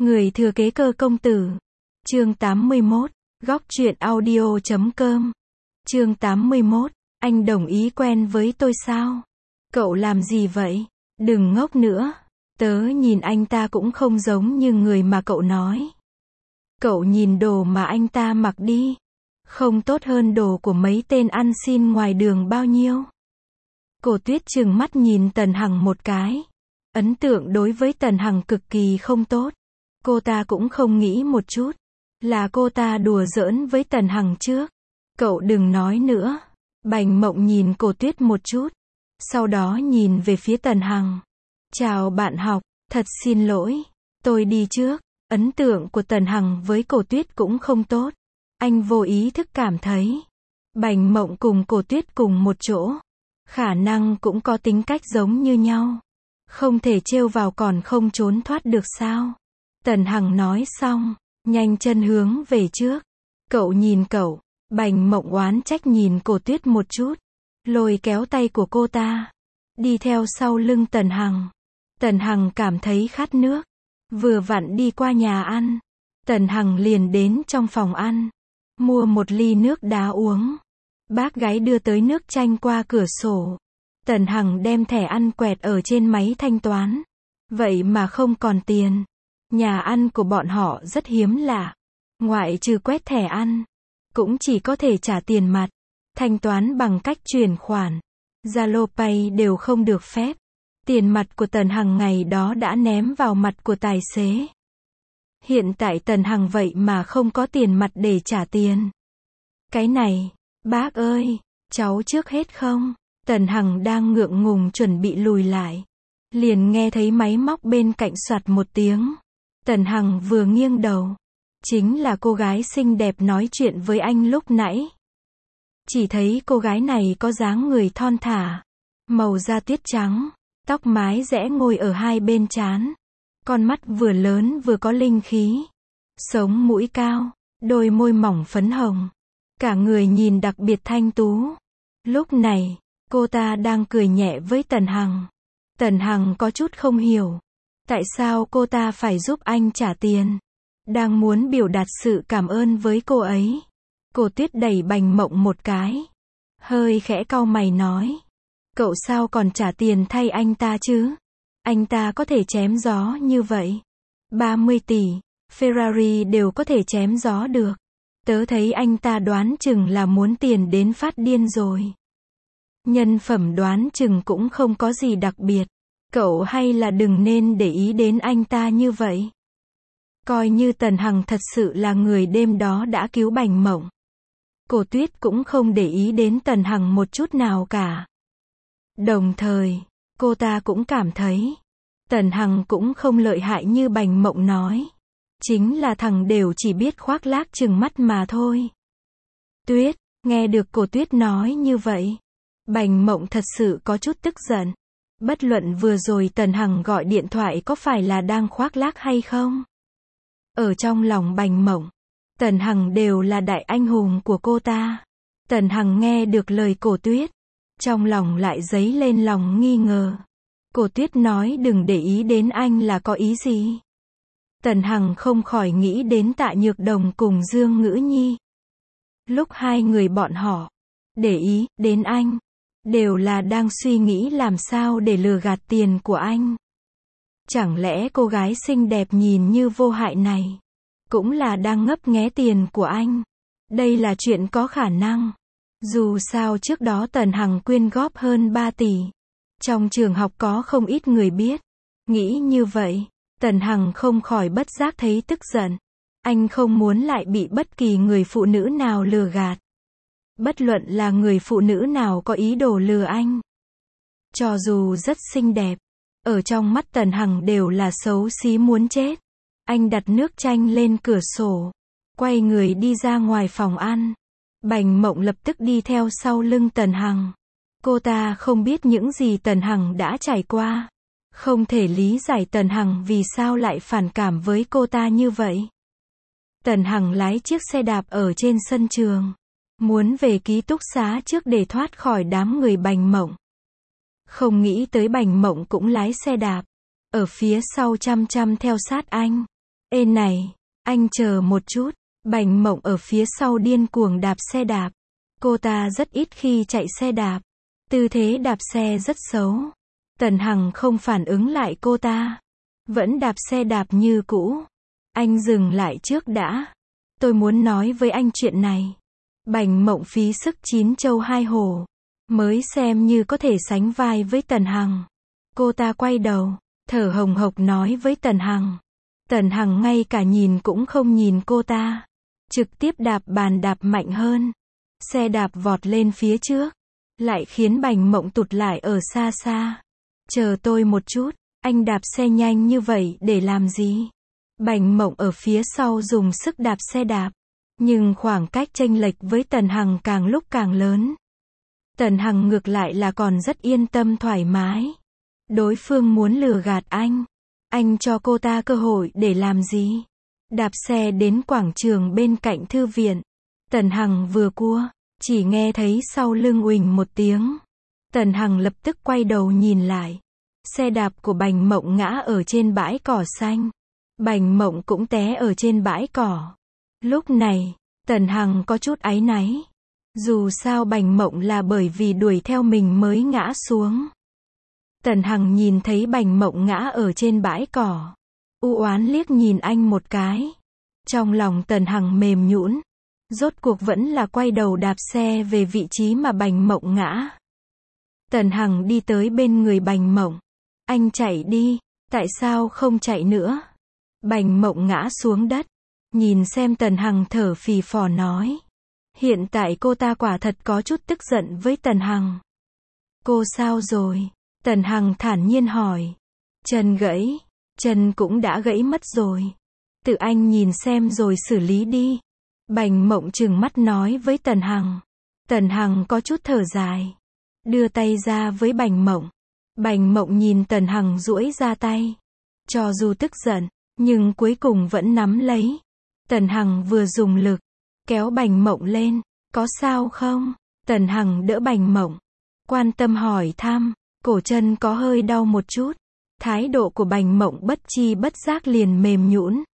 Người thừa kế Cơ công tử. Chương 81. Góc truyện audio.com. Chương 81. Anh đồng ý quen với tôi sao? Cậu làm gì vậy? Đừng ngốc nữa. Tớ nhìn anh ta cũng không giống như người mà cậu nói. Cậu nhìn đồ mà anh ta mặc đi. Không tốt hơn đồ của mấy tên ăn xin ngoài đường bao nhiêu. Cổ Tuyết trừng mắt nhìn Tần Hằng một cái. Ấn tượng đối với Tần Hằng cực kỳ không tốt. Cô ta cũng không nghĩ một chút. Là cô ta đùa giỡn với Tần Hằng trước. Cậu đừng nói nữa. Bành Mộng nhìn Cổ Tuyết một chút. Sau đó nhìn về phía Tần Hằng. Chào bạn học, thật xin lỗi. Tôi đi trước. Ấn tượng của Tần Hằng với Cổ Tuyết cũng không tốt. Anh vô ý thức cảm thấy. Bành Mộng cùng Cổ Tuyết cùng một chỗ. Khả năng cũng có tính cách giống như nhau. Không thể trêu vào còn không trốn thoát được sao? Tần Hằng nói xong, nhanh chân hướng về trước. Cậu nhìn cậu. Bành Mộng oán trách nhìn Cổ Tuyết một chút. Lôi kéo tay của cô ta. Đi theo sau lưng Tần Hằng. Tần Hằng cảm thấy khát nước. Vừa vặn đi qua nhà ăn. Tần Hằng liền đến trong phòng ăn. Mua một ly nước đá uống. Bác gái đưa tới nước chanh qua cửa sổ. Tần Hằng đem thẻ ăn quẹt ở trên máy thanh toán. Vậy mà không còn tiền. Nhà ăn của bọn họ rất hiếm lạ. Ngoại trừ quét thẻ ăn. Cũng chỉ có thể trả tiền mặt. Thanh toán bằng cách chuyển khoản. Zalo Pay đều không được phép. Tiền mặt của Tần Hằng ngày đó đã ném vào mặt của tài xế. Hiện tại Tần Hằng vậy mà không có tiền mặt để trả tiền. Cái này, bác ơi, cháu trước hết không? Tần Hằng đang ngượng ngùng chuẩn bị lùi lại. Liền nghe thấy máy móc bên cạnh soạt một tiếng. Tần Hằng vừa nghiêng đầu. Chính là cô gái xinh đẹp nói chuyện với anh lúc nãy. Chỉ thấy cô gái này có dáng người thon thả. Màu da tuyết trắng. Tóc mái rẽ ngồi ở hai bên trán. Con mắt vừa lớn vừa có linh khí. Sống mũi cao. Đôi môi mỏng phấn hồng. Cả người nhìn đặc biệt thanh tú. Lúc này, cô ta đang cười nhẹ với Tần Hằng. Tần Hằng có chút không hiểu. Tại sao cô ta phải giúp anh trả tiền? Đang muốn biểu đạt sự cảm ơn với cô ấy. Cổ Tuyết đẩy Bành Mộng một cái. Hơi khẽ cau mày nói. Cậu sao còn trả tiền thay anh ta chứ? Anh ta có thể chém gió như vậy. 30 tỷ, Ferrari đều có thể chém gió được. Tớ thấy anh ta đoán chừng là muốn tiền đến phát điên rồi. Nhân phẩm đoán chừng cũng không có gì đặc biệt. Cậu hay là đừng nên để ý đến anh ta như vậy. Coi như Tần Hằng thật sự là người đêm đó đã cứu Bành Mộng. Cổ Tuyết cũng không để ý đến Tần Hằng một chút nào cả. Đồng thời, cô ta cũng cảm thấy Tần Hằng cũng không lợi hại như Bành Mộng nói. Chính là thằng đều chỉ biết khoác lác trừng mắt mà thôi. Tuyết, nghe được Cổ Tuyết nói như vậy. Bành Mộng thật sự có chút tức giận. Bất luận vừa rồi Tần Hằng gọi điện thoại có phải là đang khoác lác hay không? Ở trong lòng Bành Mộng, Tần Hằng đều là đại anh hùng của cô ta. Tần Hằng nghe được lời Cổ Tuyết. Trong lòng lại dấy lên lòng nghi ngờ. Cổ Tuyết nói đừng để ý đến anh là có ý gì? Tần Hằng không khỏi nghĩ đến Tạ Nhược Đồng cùng Dương Ngữ Nhi. Lúc hai người bọn họ để ý đến anh, đều là đang suy nghĩ làm sao để lừa gạt tiền của anh. Chẳng lẽ cô gái xinh đẹp nhìn như vô hại này, cũng là đang ngấp nghé tiền của anh? Đây là chuyện có khả năng. Dù sao trước đó Tần Hằng quyên góp hơn 3 tỷ. Trong trường học có không ít người biết. Nghĩ như vậy, Tần Hằng không khỏi bất giác thấy tức giận. Anh không muốn lại bị bất kỳ người phụ nữ nào lừa gạt. Bất luận là người phụ nữ nào có ý đồ lừa anh. Cho dù rất xinh đẹp, ở trong mắt Tần Hằng đều là xấu xí muốn chết. Anh đặt nước chanh lên cửa sổ. Quay người đi ra ngoài phòng ăn. Bành Mộng lập tức đi theo sau lưng Tần Hằng. Cô ta không biết những gì Tần Hằng đã trải qua. Không thể lý giải Tần Hằng vì sao lại phản cảm với cô ta như vậy. Tần Hằng lái chiếc xe đạp ở trên sân trường. Muốn về ký túc xá trước để thoát khỏi đám người Bành Mộng. Không nghĩ tới Bành Mộng cũng lái xe đạp. Ở phía sau chăm chăm theo sát anh. Ê này, anh chờ một chút. Bành Mộng ở phía sau điên cuồng đạp xe đạp. Cô ta rất ít khi chạy xe đạp. Tư thế đạp xe rất xấu. Tần Hằng không phản ứng lại cô ta. Vẫn đạp xe đạp như cũ. Anh dừng lại trước đã. Tôi muốn nói với anh chuyện này. Bành Mộng phí sức 9 châu 2 hổ. Mới xem như có thể sánh vai với Tần Hằng. Cô ta quay đầu, thở hồng hộc nói với Tần Hằng. Tần Hằng ngay cả nhìn cũng không nhìn cô ta. Trực tiếp đạp bàn đạp mạnh hơn. Xe đạp vọt lên phía trước. Lại khiến Bành Mộng tụt lại ở xa xa. Chờ tôi một chút, anh đạp xe nhanh như vậy để làm gì? Bành Mộng ở phía sau dùng sức đạp xe đạp. Nhưng khoảng cách chênh lệch với Tần Hằng càng lúc càng lớn. Tần Hằng ngược lại là còn rất yên tâm thoải mái. Đối phương muốn lừa gạt anh cho cô ta cơ hội để làm gì? Đạp xe đến quảng trường bên cạnh thư viện. Tần Hằng vừa cua, chỉ nghe thấy sau lưng uỳnh một tiếng. Tần Hằng lập tức quay đầu nhìn lại. Xe đạp của Bành Mộng ngã ở trên bãi cỏ xanh. Bành Mộng cũng té ở trên bãi cỏ. Lúc này, Tần Hằng có chút áy náy. Dù sao Bành Mộng là bởi vì đuổi theo mình mới ngã xuống. Tần Hằng nhìn thấy Bành Mộng ngã ở trên bãi cỏ. U oán liếc nhìn anh một cái. Trong lòng Tần Hằng mềm nhũn. Rốt cuộc vẫn là quay đầu đạp xe về vị trí mà Bành Mộng ngã. Tần Hằng đi tới bên người Bành Mộng. Anh chạy đi, tại sao không chạy nữa? Bành Mộng ngã xuống đất. Nhìn xem Tần Hằng thở phì phò nói. Hiện tại cô ta quả thật có chút tức giận với Tần Hằng. Cô sao rồi? Tần Hằng thản nhiên hỏi. Chân gãy. Chân cũng đã gãy mất rồi. Tự anh nhìn xem rồi xử lý đi. Bành Mộng trừng mắt nói với Tần Hằng. Tần Hằng có chút thở dài. Đưa tay ra với Bành Mộng. Bành Mộng nhìn Tần Hằng duỗi ra tay. Cho dù tức giận, nhưng cuối cùng vẫn nắm lấy. Tần Hằng vừa dùng lực, kéo Bành Mộng lên. Có sao không? Tần Hằng đỡ Bành Mộng. Quan tâm hỏi thăm. Cổ chân có hơi đau một chút. Thái độ của Bành Mộng bất chi bất giác liền mềm nhũn.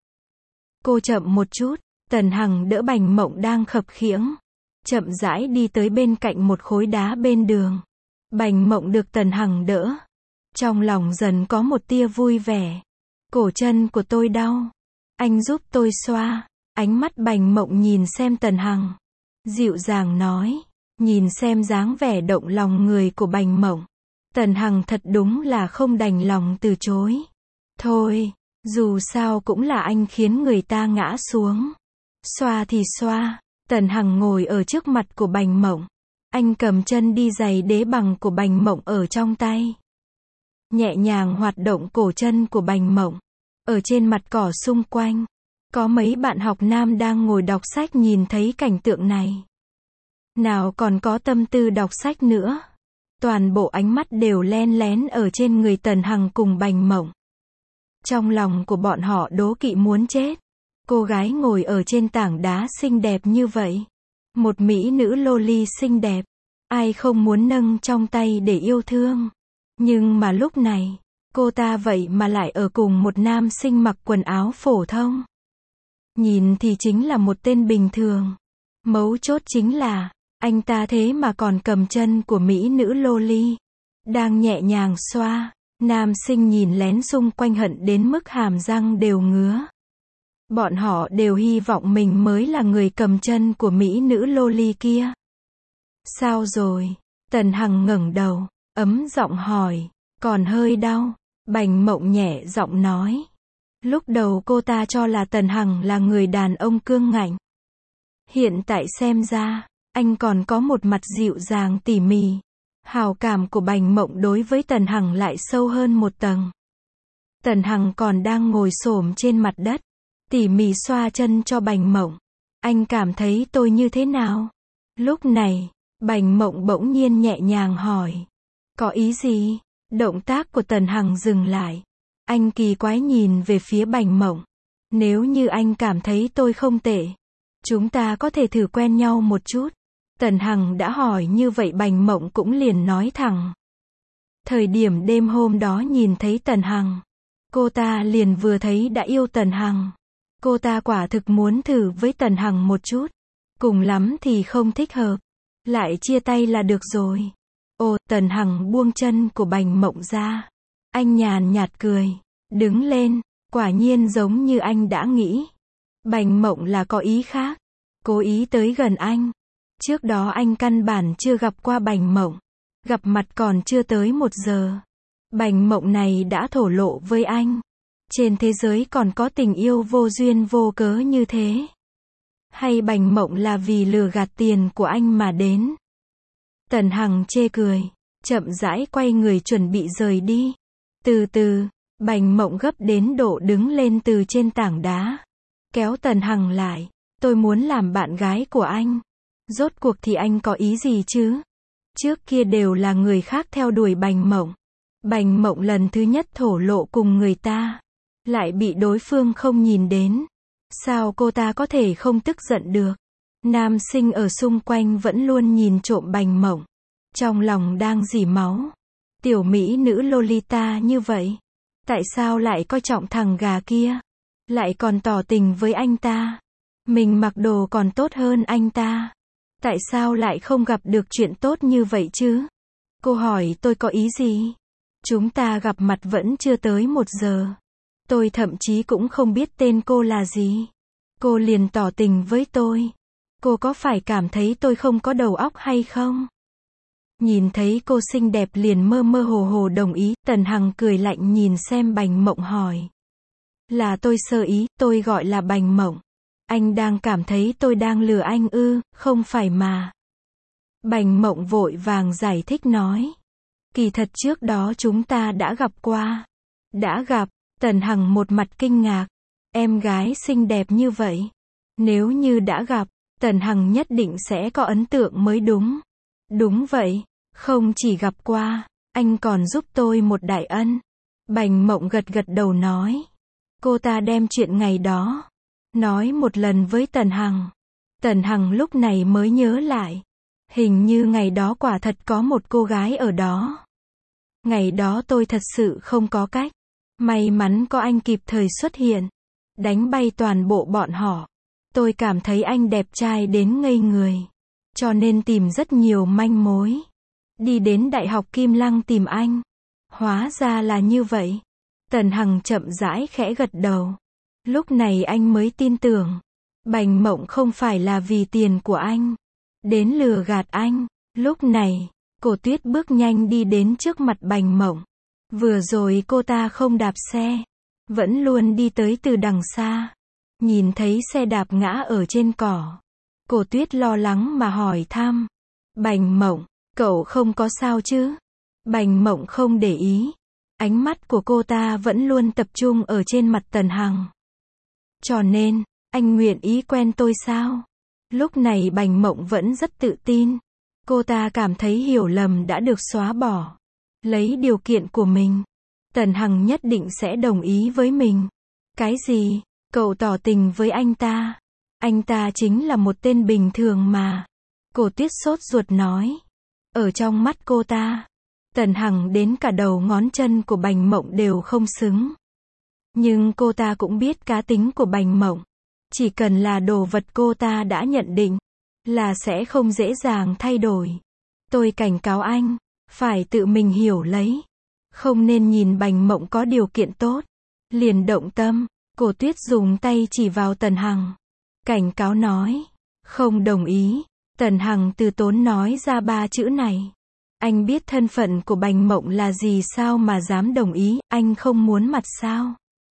Cô chậm một chút. Tần Hằng đỡ Bành Mộng đang khập khiễng. Chậm rãi đi tới bên cạnh một khối đá bên đường. Bành Mộng được Tần Hằng đỡ. Trong lòng dần có một tia vui vẻ. Cổ chân của tôi đau. Anh giúp tôi xoa. Ánh mắt Bành Mộng nhìn xem Tần Hằng. Dịu dàng nói. Nhìn xem dáng vẻ động lòng người của Bành Mộng. Tần Hằng thật đúng là không đành lòng từ chối. Thôi, dù sao cũng là anh khiến người ta ngã xuống. Xoa thì xoa. Tần Hằng ngồi ở trước mặt của Bành Mộng. Anh cầm chân đi giày đế bằng của Bành Mộng ở trong tay. Nhẹ nhàng hoạt động cổ chân của Bành Mộng. Ở trên mặt cỏ xung quanh, có mấy bạn học nam đang ngồi đọc sách nhìn thấy cảnh tượng này. Nào còn có tâm tư đọc sách nữa. Toàn bộ ánh mắt đều len lén ở trên người Tần Hằng cùng Bành Mộng. Trong lòng của bọn họ đố kỵ muốn chết. Cô gái ngồi ở trên tảng đá xinh đẹp như vậy. Một mỹ nữ loli xinh đẹp. Ai không muốn nâng trong tay để yêu thương. Nhưng mà lúc này, cô ta vậy mà lại ở cùng một nam sinh mặc quần áo phổ thông. Nhìn thì chính là một tên bình thường. Mấu chốt chính là, anh ta thế mà còn cầm chân của mỹ nữ loli. Đang nhẹ nhàng xoa. Nam sinh nhìn lén xung quanh hận đến mức hàm răng đều ngứa. Bọn họ đều hy vọng mình mới là người cầm chân của mỹ nữ loli kia. Sao rồi? Tần Hằng ngẩng đầu, ấm giọng hỏi. Còn hơi đau. Bành Mộng nhẹ giọng nói. Lúc đầu cô ta cho là Tần Hằng là người đàn ông cương ngạnh. Hiện tại xem ra, anh còn có một mặt dịu dàng tỉ mỉ. Hào cảm của Bành Mộng đối với Tần Hằng lại sâu hơn một tầng. Tần Hằng còn đang ngồi xổm trên mặt đất, tỉ mỉ xoa chân cho Bành Mộng. Anh cảm thấy tôi như thế nào? Lúc này, Bành Mộng bỗng nhiên nhẹ nhàng hỏi. Có ý gì? Động tác của Tần Hằng dừng lại. Anh kỳ quái nhìn về phía Bành Mộng. Nếu như anh cảm thấy tôi không tệ, chúng ta có thể thử quen nhau một chút. Tần Hằng đã hỏi như vậy Bành Mộng cũng liền nói thẳng. Thời điểm đêm hôm đó nhìn thấy Tần Hằng, cô ta liền vừa thấy đã yêu Tần Hằng. Cô ta quả thực muốn thử với Tần Hằng một chút. Cùng lắm thì không thích hợp, lại chia tay là được rồi. Ồ, Tần Hằng buông chân của Bành Mộng ra. Anh nhàn nhạt cười, đứng lên, quả nhiên giống như anh đã nghĩ. Bành Mộng là có ý khác, cố ý tới gần anh. Trước đó anh căn bản chưa gặp qua Bành Mộng, gặp mặt còn chưa tới 1 giờ. Bành Mộng này đã thổ lộ với anh. Trên thế giới còn có tình yêu vô duyên vô cớ như thế. Hay Bành Mộng là vì lừa gạt tiền của anh mà đến? Tần Hằng chê cười, chậm rãi quay người chuẩn bị rời đi. Từ từ, Bành Mộng gấp đến độ đứng lên từ trên tảng đá. Kéo Tần Hằng lại. Tôi muốn làm bạn gái của anh. Rốt cuộc thì anh có ý gì chứ? Trước kia đều là người khác theo đuổi Bành Mộng. Bành Mộng lần thứ nhất thổ lộ cùng người ta, lại bị đối phương không nhìn đến. Sao cô ta có thể không tức giận được? Nam sinh ở xung quanh vẫn luôn nhìn trộm Bành Mộng. Trong lòng đang rỉ máu. Tiểu mỹ nữ Lolita như vậy. Tại sao lại coi trọng thằng gà kia? Lại còn tỏ tình với anh ta. Mình mặc đồ còn tốt hơn anh ta. Tại sao lại không gặp được chuyện tốt như vậy chứ? Cô hỏi tôi có ý gì? Chúng ta gặp mặt vẫn chưa tới 1 giờ. Tôi thậm chí cũng không biết tên cô là gì. Cô liền tỏ tình với tôi. Cô có phải cảm thấy tôi không có đầu óc hay không? Nhìn thấy cô xinh đẹp liền mơ mơ hồ hồ đồng ý. Tần Hằng cười lạnh nhìn xem Bành Mộng hỏi. Là tôi sơ ý, tôi gọi là Bành Mộng. Anh đang cảm thấy tôi đang lừa anh ư? Không phải mà. Bành Mộng vội vàng giải thích nói. Kỳ thật trước đó chúng ta đã gặp qua. Đã gặp? Tần Hằng một mặt kinh ngạc. Em gái xinh đẹp như vậy. Nếu như đã gặp, Tần Hằng nhất định sẽ có ấn tượng mới đúng. Đúng vậy, không chỉ gặp qua, anh còn giúp tôi một đại ân. Bành Mộng gật gật đầu nói. Cô ta đem chuyện ngày đó nói một lần với Tần Hằng. Tần Hằng lúc này mới nhớ lại. Hình như ngày đó quả thật có một cô gái ở đó. Ngày đó tôi thật sự không có cách. May mắn có anh kịp thời xuất hiện. Đánh bay toàn bộ bọn họ. Tôi cảm thấy anh đẹp trai đến ngây người. Cho nên tìm rất nhiều manh mối. Đi đến Đại học Kim Lăng tìm anh. Hóa ra là như vậy. Tần Hằng chậm rãi khẽ gật đầu. Lúc này anh mới tin tưởng. Bành Mộng không phải là vì tiền của anh. Đến lừa gạt anh. Lúc này, Cổ Tuyết bước nhanh đi đến trước mặt Bành Mộng. Vừa rồi cô ta không đạp xe. Vẫn luôn đi tới từ đằng xa. Nhìn thấy xe đạp ngã ở trên cỏ. Cổ Tuyết lo lắng mà hỏi thăm. Bành Mộng, cậu không có sao chứ? Bành Mộng không để ý. Ánh mắt của cô ta vẫn luôn tập trung ở trên mặt Tần Hằng. Cho nên, anh nguyện ý quen tôi sao? Lúc này Bành Mộng vẫn rất tự tin. Cô ta cảm thấy hiểu lầm đã được xóa bỏ. Lấy điều kiện của mình, Tần Hằng nhất định sẽ đồng ý với mình. Cái gì? Cậu tỏ tình với anh ta? Anh ta chính là một tên bình thường mà. Cổ Tuyết sốt ruột nói. Ở trong mắt cô ta, Tần Hằng đến cả đầu ngón chân của Bành Mộng đều không xứng. Nhưng cô ta cũng biết cá tính của Bành Mộng. Chỉ cần là đồ vật cô ta đã nhận định, là sẽ không dễ dàng thay đổi. Tôi cảnh cáo anh, phải tự mình hiểu lấy. Không nên nhìn Bành Mộng có điều kiện tốt, liền động tâm. Cổ Tuyết dùng tay chỉ vào Tần Hằng. Cảnh cáo nói. Không đồng ý. Tần Hằng từ tốn nói ra 3 chữ này. Anh biết thân phận của Bành Mộng là gì sao mà dám đồng ý, anh không muốn mặt sao?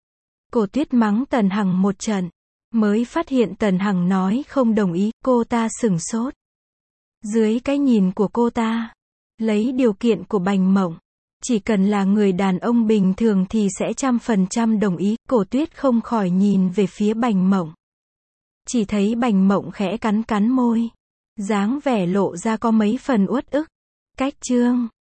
Cổ Tuyết mắng Tần Hằng một trận. Mới phát hiện Tần Hằng nói không đồng ý, cô ta sửng sốt. Dưới cái nhìn của cô ta, lấy điều kiện của Bành Mộng, chỉ cần là người đàn ông bình thường thì sẽ 100% đồng ý. Cổ Tuyết không khỏi nhìn về phía Bành Mộng. Chỉ thấy Bành Mộng khẽ cắn cắn môi. Dáng vẻ lộ ra có mấy phần uất ức. Cách chương